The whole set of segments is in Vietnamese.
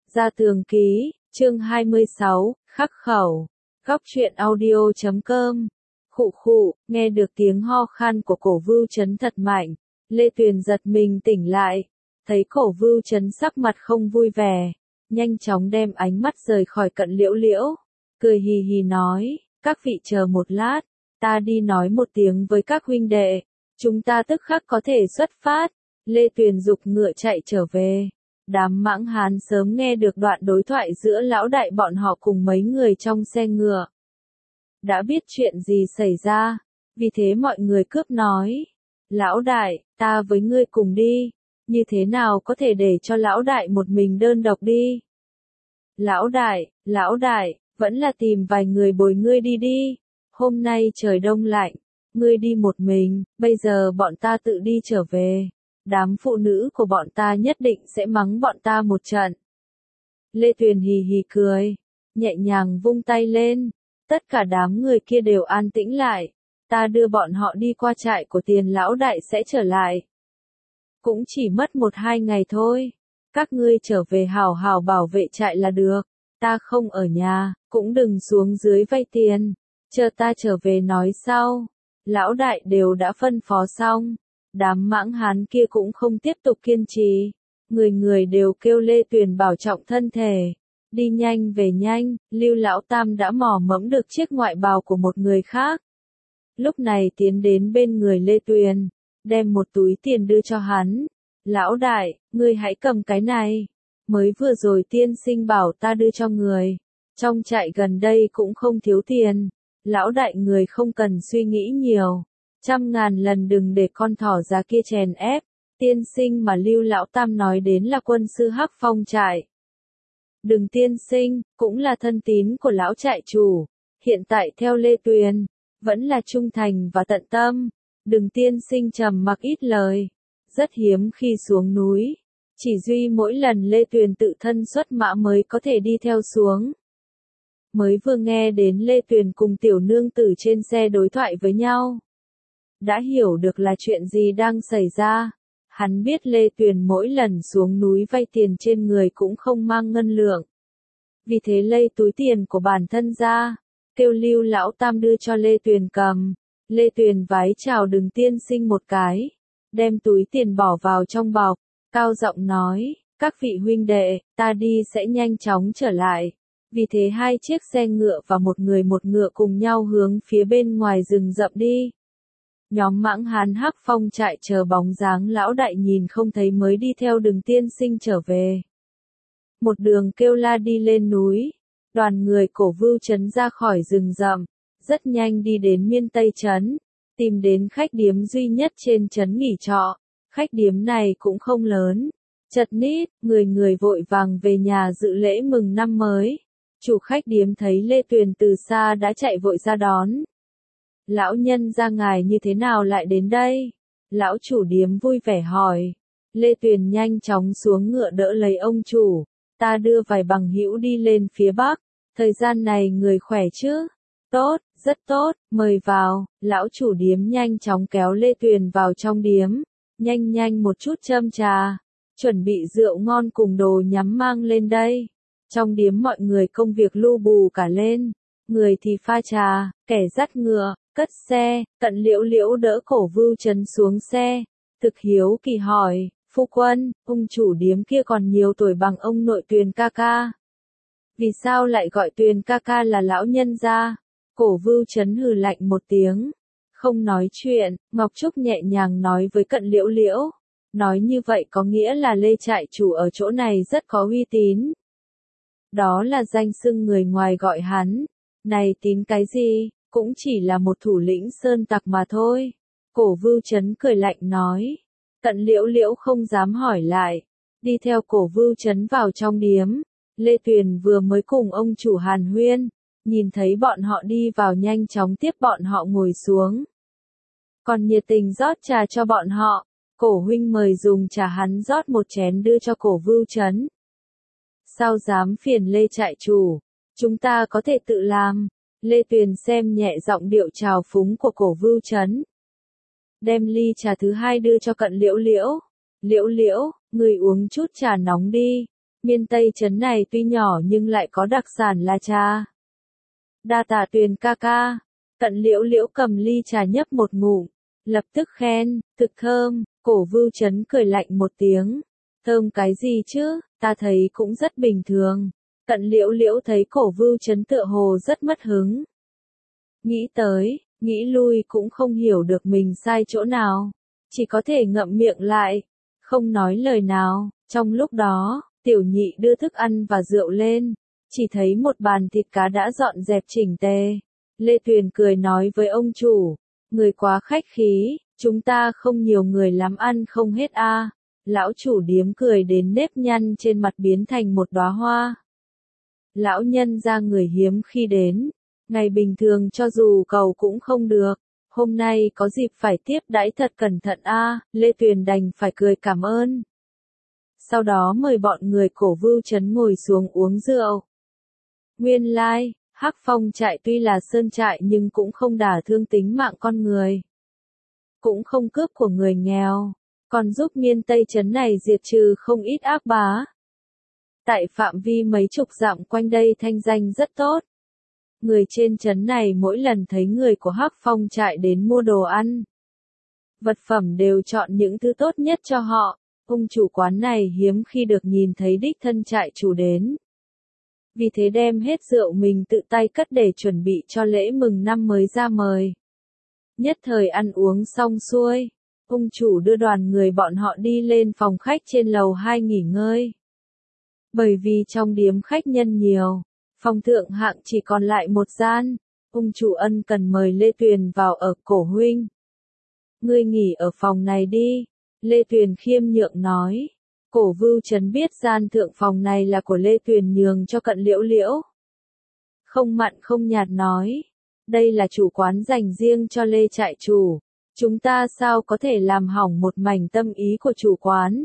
Gia Tường Ký, chương 26, khắc khẩu. Góc truyện audio.com. Khụ khụ, nghe được tiếng ho khan của Cổ Vưu Chấn thật mạnh, Lê Tuyền giật mình tỉnh lại, thấy Cổ Vưu Chấn sắc mặt không vui vẻ, nhanh chóng đem ánh mắt rời khỏi Cận Liễu Liễu, cười hì hì nói, các vị chờ một lát, ta đi nói một tiếng với các huynh đệ, chúng ta tức khắc có thể xuất phát. Lê Tuyền giục ngựa chạy trở về. Đám Mãng Hán sớm nghe được đoạn đối thoại giữa lão đại bọn họ cùng mấy người trong xe ngựa. Đã biết chuyện gì xảy ra, vì thế mọi người cướp nói. Lão đại, ta với ngươi cùng đi, như thế nào có thể để cho lão đại một mình đơn độc đi. Lão đại, vẫn là tìm vài người bồi ngươi đi đi, hôm nay trời đông lạnh, ngươi đi một mình, bây giờ bọn ta tự đi trở về. Đám phụ nữ của bọn ta nhất định sẽ mắng bọn ta một trận. Lê Tuyền hì hì cười, nhẹ nhàng vung tay lên, tất cả đám người kia đều an tĩnh lại, ta đưa bọn họ đi qua trại của Tiền lão đại sẽ trở lại. Cũng chỉ mất 1-2 ngày thôi, các ngươi trở về hào hào bảo vệ trại là được, ta không ở nhà, cũng đừng xuống dưới vay tiền, chờ ta trở về nói sau. Lão đại đều đã phân phó xong. Đám Mãng Hán kia cũng không tiếp tục kiên trì, người người đều kêu Lê Tuyền bảo trọng thân thể, đi nhanh về nhanh. Lưu Lão Tam đã mò mẫm được chiếc ngoại bào của một người khác, lúc này tiến đến bên người Lê Tuyền, đem một túi tiền đưa cho hắn. Lão đại, ngươi hãy cầm cái này, mới vừa rồi tiên sinh bảo ta đưa cho người, trong trại gần đây cũng không thiếu tiền, lão đại người không cần suy nghĩ nhiều. 100.000 lần đừng để con thỏ già kia chèn ép, tiên sinh mà Lưu Lão Tam nói đến là quân sư Hắc Phong trại. Đừng tiên sinh, cũng là thân tín của lão trại chủ, hiện tại theo Lê Tuyền, vẫn là trung thành và tận tâm, đừng tiên sinh trầm mặc ít lời, rất hiếm khi xuống núi, chỉ duy mỗi lần Lê Tuyền tự thân xuất mã mới có thể đi theo xuống. Mới vừa nghe đến Lê Tuyền cùng tiểu nương tử trên xe đối thoại với nhau, đã hiểu được là chuyện gì đang xảy ra. Hắn biết Lê Tuyền mỗi lần xuống núi vay tiền trên người cũng không mang ngân lượng. Vì thế lấy túi tiền của bản thân ra, kêu Lưu Lão Tam đưa cho Lê Tuyền cầm. Lê Tuyền vái chào đừng tiên sinh một cái, đem túi tiền bỏ vào trong bọc, cao giọng nói, các vị huynh đệ, ta đi sẽ nhanh chóng trở lại. Vì thế 2 chiếc xe ngựa và một người một ngựa cùng nhau hướng phía bên ngoài rừng rậm đi. Nhóm Mãng Hán Hắc Phong trại chờ bóng dáng lão đại nhìn không thấy mới đi theo đường tiên sinh trở về. Một đường kêu la đi lên núi, đoàn người Cổ Vưu Chấn ra khỏi rừng rậm, rất nhanh đi đến Miên Tây Trấn, tìm đến khách điếm duy nhất trên trấn nghỉ trọ. Khách điếm này cũng không lớn, chật ních, người người vội vàng về nhà dự lễ mừng năm mới. Chủ khách điếm thấy Lê Tuyền từ xa đã chạy vội ra đón. Lão nhân gia ngài như thế nào lại đến đây? Lão chủ điếm vui vẻ hỏi. Lê Tuyền nhanh chóng xuống ngựa đỡ lấy ông chủ. Ta đưa vài bằng hữu đi lên phía bắc. Thời gian này người khỏe chứ? Tốt, rất tốt, mời vào. Lão chủ điếm nhanh chóng kéo Lê Tuyền vào trong điếm. Nhanh một chút châm trà. Chuẩn bị rượu ngon cùng đồ nhắm mang lên đây. Trong điếm mọi người công việc lu bù cả lên. Người thì pha trà, kẻ dắt ngựa, cất xe. Cận Liễu Liễu đỡ Cổ Vưu Chấn xuống xe, thực hiếu kỳ hỏi, phu quân, ông chủ điếm kia còn nhiều tuổi bằng ông nội Tuyền ca ca. Vì sao lại gọi Tuyền ca ca là lão nhân gia? Cổ Vưu Chấn hừ lạnh một tiếng, không nói chuyện. Ngọc Trúc nhẹ nhàng nói với Cận Liễu Liễu, nói như vậy có nghĩa là Lê trại chủ ở chỗ này rất có uy tín. Đó là danh xưng người ngoài gọi hắn, này tín cái gì? Cũng chỉ là một thủ lĩnh sơn tặc mà thôi. Cổ Vưu Chấn cười lạnh nói. Cận Liễu Liễu không dám hỏi lại, đi theo Cổ Vưu Chấn vào trong điếm. Lê Tuyền vừa mới cùng ông chủ hàn huyên, nhìn thấy bọn họ đi vào nhanh chóng tiếp bọn họ ngồi xuống. Còn nhiệt tình rót trà cho bọn họ. Cổ huynh mời dùng trà, hắn rót một chén đưa cho Cổ Vưu Chấn. Sao dám phiền Lê trại chủ, chúng ta có thể tự làm. Lê Tuyền xem nhẹ giọng điệu trào phúng của Cổ Vưu Chấn. Đem ly trà thứ hai đưa cho Cận Liễu Liễu. Liễu Liễu, người uống chút trà nóng đi. Miên Tây trấn này tuy nhỏ nhưng lại có đặc sản là trà. Đa tạ Tuyền ca ca. Cận Liễu Liễu cầm ly trà nhấp một ngụm, lập tức khen, thực thơm. Cổ Vưu Chấn cười lạnh một tiếng. Thơm cái gì chứ, ta thấy cũng rất bình thường. Cận Liễu Liễu thấy Cổ Vưu Chấn tựa hồ rất mất hứng. Nghĩ tới, nghĩ lui cũng không hiểu được mình sai chỗ nào. Chỉ có thể ngậm miệng lại, không nói lời nào. Trong lúc đó, Tiểu Nhị đưa thức ăn và rượu lên. Chỉ thấy một bàn thịt cá đã dọn dẹp chỉnh tề. Lê Tuyền cười nói với ông chủ, người quá khách khí, chúng ta không nhiều người lắm ăn không hết a. Lão chủ điếm cười đến nếp nhăn trên mặt biến thành một đóa hoa. Lão nhân ra người hiếm khi đến, ngày bình thường cho dù cầu cũng không được, hôm nay có dịp phải tiếp đãi thật cẩn thận a. Lê Tuyền đành phải cười cảm ơn. Sau đó mời bọn người Cổ Vưu Chấn ngồi xuống uống rượu. Nguyên lai, Hắc Phong trại tuy là sơn trại nhưng cũng không đả thương tính mạng con người. Cũng không cướp của người nghèo, còn giúp Miên Tây trấn này diệt trừ không ít ác bá. Tại phạm vi mấy chục dặm quanh đây thanh danh rất tốt. Người trên trấn này mỗi lần thấy người của Hắc Phong trại đến mua đồ ăn, vật phẩm đều chọn những thứ tốt nhất cho họ. Ông chủ quán này hiếm khi được nhìn thấy đích thân trại chủ đến. Vì thế đem hết rượu mình tự tay cất để chuẩn bị cho lễ mừng năm mới ra mời. Nhất thời ăn uống xong xuôi, ông chủ đưa đoàn người bọn họ đi lên phòng khách trên lầu 2 nghỉ ngơi. Bởi vì trong điếm khách nhân nhiều, phòng thượng hạng chỉ còn lại một gian, ông chủ ân cần mời Lê Tuyền vào ở. Cổ huynh, ngươi nghỉ ở phòng này đi. Lê Tuyền khiêm nhượng nói. Cổ Vưu Chấn biết gian thượng phòng này là của Lê Tuyền nhường cho Cận Liễu Liễu. Không mặn không nhạt nói. Đây là chủ quán dành riêng cho Lê trại chủ. Chúng ta sao có thể làm hỏng một mảnh tâm ý của chủ quán.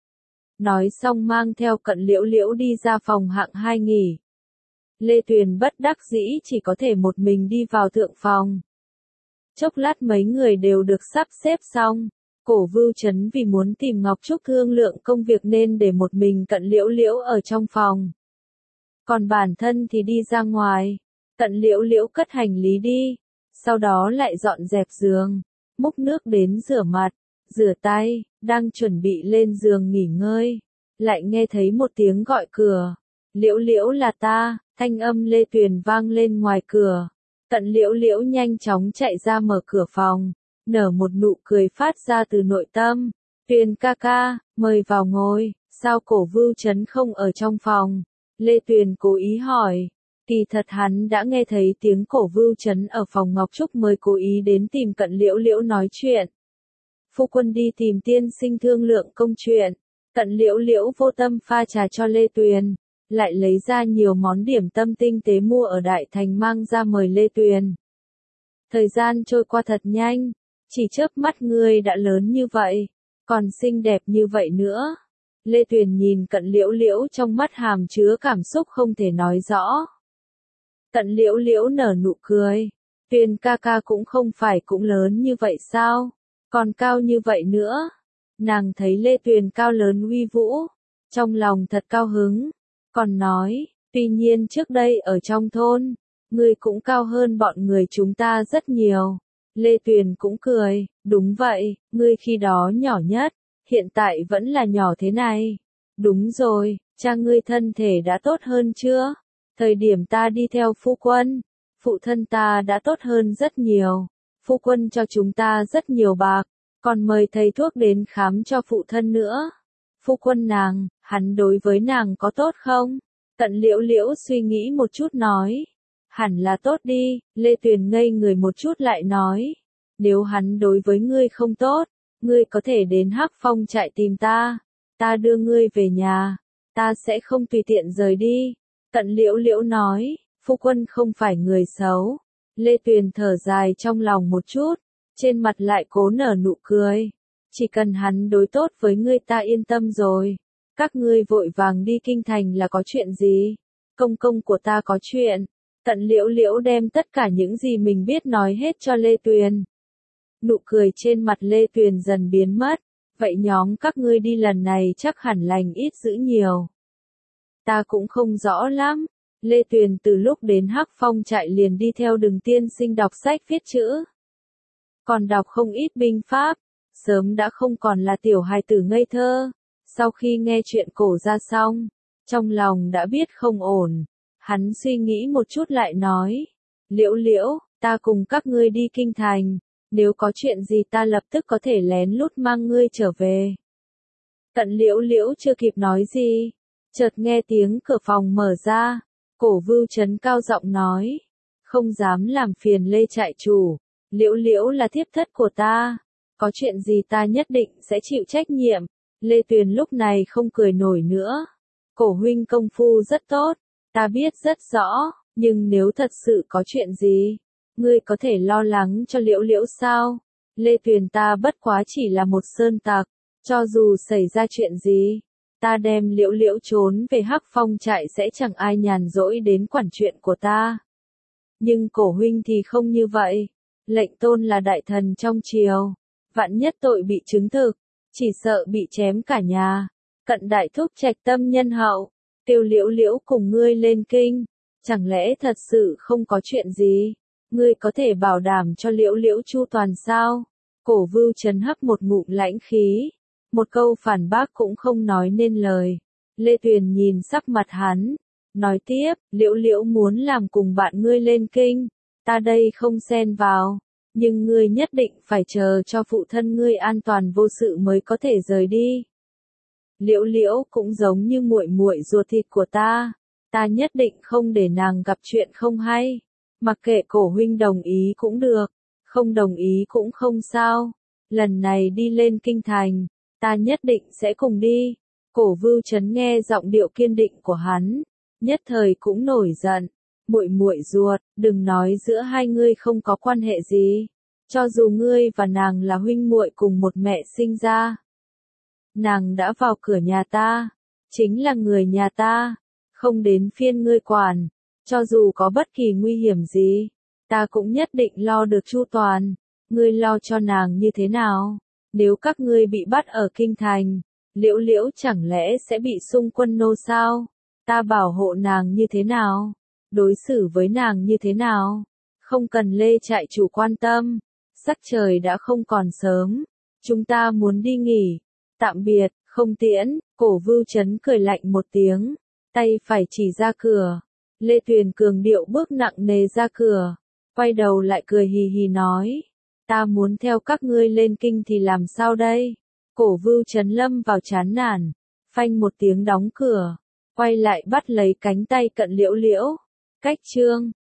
Nói xong mang theo Cận Liễu Liễu đi ra phòng hạng 2 nghỉ. Lê Tuyền bất đắc dĩ chỉ có thể một mình đi vào thượng phòng. Chốc lát mấy người đều được sắp xếp xong. Cổ Vưu Chấn vì muốn tìm Ngọc Trúc thương lượng công việc nên để một mình Cận Liễu Liễu ở trong phòng. Còn bản thân thì đi ra ngoài. Cận Liễu Liễu cất hành lý đi. Sau đó lại dọn dẹp giường. Múc nước đến rửa mặt, rửa tay, đang chuẩn bị lên giường nghỉ ngơi. Lại nghe thấy một tiếng gọi cửa. Liễu Liễu là ta, thanh âm Lê Tuyền vang lên ngoài cửa. Cận Liễu Liễu nhanh chóng chạy ra mở cửa phòng. Nở một nụ cười phát ra từ nội tâm. Tuyền ca ca, mời vào ngồi. Sao Cổ Vưu Chấn không ở trong phòng? Lê Tuyền cố ý hỏi. Kỳ thật hắn đã nghe thấy tiếng Cổ Vưu Chấn ở phòng Ngọc Trúc mới cố ý đến tìm Cận Liễu Liễu nói chuyện. Phu quân đi tìm tiên sinh thương lượng công chuyện. Cận Liễu Liễu vô tâm pha trà cho Lê Tuyền. Lại lấy ra nhiều món điểm tâm tinh tế mua ở Đại Thành mang ra mời Lê Tuyền. Thời gian trôi qua thật nhanh. Chỉ chớp mắt ngươi đã lớn như vậy, còn xinh đẹp như vậy nữa. Lê Tuyền nhìn Cận Liễu Liễu trong mắt hàm chứa cảm xúc không thể nói rõ. Cận Liễu Liễu nở nụ cười. Tuyền ca ca cũng không phải cũng lớn như vậy sao? Còn cao như vậy nữa. Nàng thấy Lê Tuyền cao lớn uy vũ. Trong lòng thật cao hứng. Còn nói, tuy nhiên trước đây ở trong thôn, ngươi cũng cao hơn bọn người chúng ta rất nhiều. Lê Tuyền cũng cười, đúng vậy, ngươi khi đó nhỏ nhất, hiện tại vẫn là nhỏ thế này. Đúng rồi, cha ngươi thân thể đã tốt hơn chưa? Thời điểm ta đi theo phu quân, phụ thân ta đã tốt hơn rất nhiều. Phu quân cho chúng ta rất nhiều bạc, còn mời thầy thuốc đến khám cho phụ thân nữa. Phu quân nàng, hắn đối với nàng có tốt không? Cận Liễu Liễu suy nghĩ một chút nói. Hẳn là tốt đi. Lê Tuyền ngây người một chút lại nói. Nếu hắn đối với ngươi không tốt, ngươi có thể đến Hắc Phong trại tìm ta. Ta đưa ngươi về nhà. Ta sẽ không tùy tiện rời đi. Cận Liễu Liễu nói. Phu quân không phải người xấu. Lê Tuyền thở dài trong lòng một chút. Trên mặt lại cố nở nụ cười. Chỉ cần hắn đối tốt với ngươi ta yên tâm rồi. Các ngươi vội vàng đi kinh thành là có chuyện gì? Công công của ta có chuyện. Cận Liễu Liễu đem tất cả những gì mình biết nói hết cho Lê Tuyền. Nụ cười trên mặt Lê Tuyền dần biến mất. Vậy nhóm các ngươi đi lần này chắc hẳn lành ít dữ nhiều. Ta cũng không rõ lắm. Lê Tuyền từ lúc đến Hắc Phong trại liền đi theo Đường tiên sinh đọc sách viết chữ. Còn đọc không ít binh pháp, sớm đã không còn là tiểu hài tử ngây thơ. Sau khi nghe chuyện cổ ra xong, trong lòng đã biết không ổn. Hắn suy nghĩ một chút lại nói. Liễu Liễu, ta cùng các ngươi đi kinh thành. Nếu có chuyện gì ta lập tức có thể lén lút mang ngươi trở về. Tận Liễu Liễu chưa kịp nói gì. Chợt nghe tiếng cửa phòng mở ra. Cổ Vưu Chấn cao giọng nói. Không dám làm phiền Lê trại chủ. Liễu Liễu là thiếp thất của ta. Có chuyện gì ta nhất định sẽ chịu trách nhiệm. Lê Tuyền lúc này không cười nổi nữa. Cổ huynh công phu rất tốt. Ta biết rất rõ. Nhưng nếu thật sự có chuyện gì, ngươi có thể lo lắng cho Liễu Liễu sao? Lê Tuyền ta bất quá chỉ là một sơn tặc. Cho dù xảy ra chuyện gì, ta đem Liễu Liễu trốn về Hắc Phong trại sẽ chẳng ai nhàn rỗi đến quản chuyện của ta. Nhưng cổ huynh thì không như vậy. Lệnh tôn là đại thần trong triều. Vạn nhất tội bị chứng thực, chỉ sợ bị chém cả nhà. Cận đại thúc trạch tâm nhân hậu, kêu Liễu Liễu cùng ngươi lên kinh. Chẳng lẽ thật sự không có chuyện gì? Ngươi có thể bảo đảm cho Liễu Liễu chu toàn sao? Cổ Vưu Chấn hấp một ngụm lãnh khí. Một câu phản bác cũng không nói nên lời. Lê Tuyền nhìn sắc mặt hắn. Nói tiếp, Liễu Liễu muốn làm cùng bạn ngươi lên kinh. Ta đây không xen vào. Nhưng ngươi nhất định phải chờ cho phụ thân ngươi an toàn vô sự mới có thể rời đi. Liễu Liễu cũng giống như muội muội ruột thịt của ta. Ta nhất định không để nàng gặp chuyện không hay. Mặc kệ cổ huynh đồng ý cũng được. Không đồng ý cũng không sao. Lần này đi lên kinh thành, ta nhất định sẽ cùng đi. Cổ Vưu Chấn nghe giọng điệu kiên định của hắn, nhất thời cũng nổi giận. Muội muội ruột, đừng nói giữa hai ngươi không có quan hệ gì. Cho dù ngươi và nàng là huynh muội cùng một mẹ sinh ra, nàng đã vào cửa nhà ta, chính là người nhà ta, không đến phiên ngươi quản. Cho dù có bất kỳ nguy hiểm gì, ta cũng nhất định lo được chu toàn. Ngươi lo cho nàng như thế nào? Nếu các ngươi bị bắt ở kinh thành, Liễu Liễu chẳng lẽ sẽ bị xung quân nô sao? Ta bảo hộ nàng như thế nào? Đối xử với nàng như thế nào? Không cần Lê trại chủ quan tâm. Sắc trời đã không còn sớm. Chúng ta muốn đi nghỉ. Tạm biệt, không tiễn. Cổ Vưu Chấn cười lạnh một tiếng. Tay phải chỉ ra cửa. Lê Tuyền cường điệu bước nặng nề ra cửa. Quay đầu lại cười hì hì nói. Ta muốn theo các ngươi lên kinh thì làm sao đây? Cổ Vưu Chấn lâm vào chán nản. Phanh một tiếng đóng cửa. Quay lại bắt lấy cánh tay Cận Liễu Liễu. Cách chương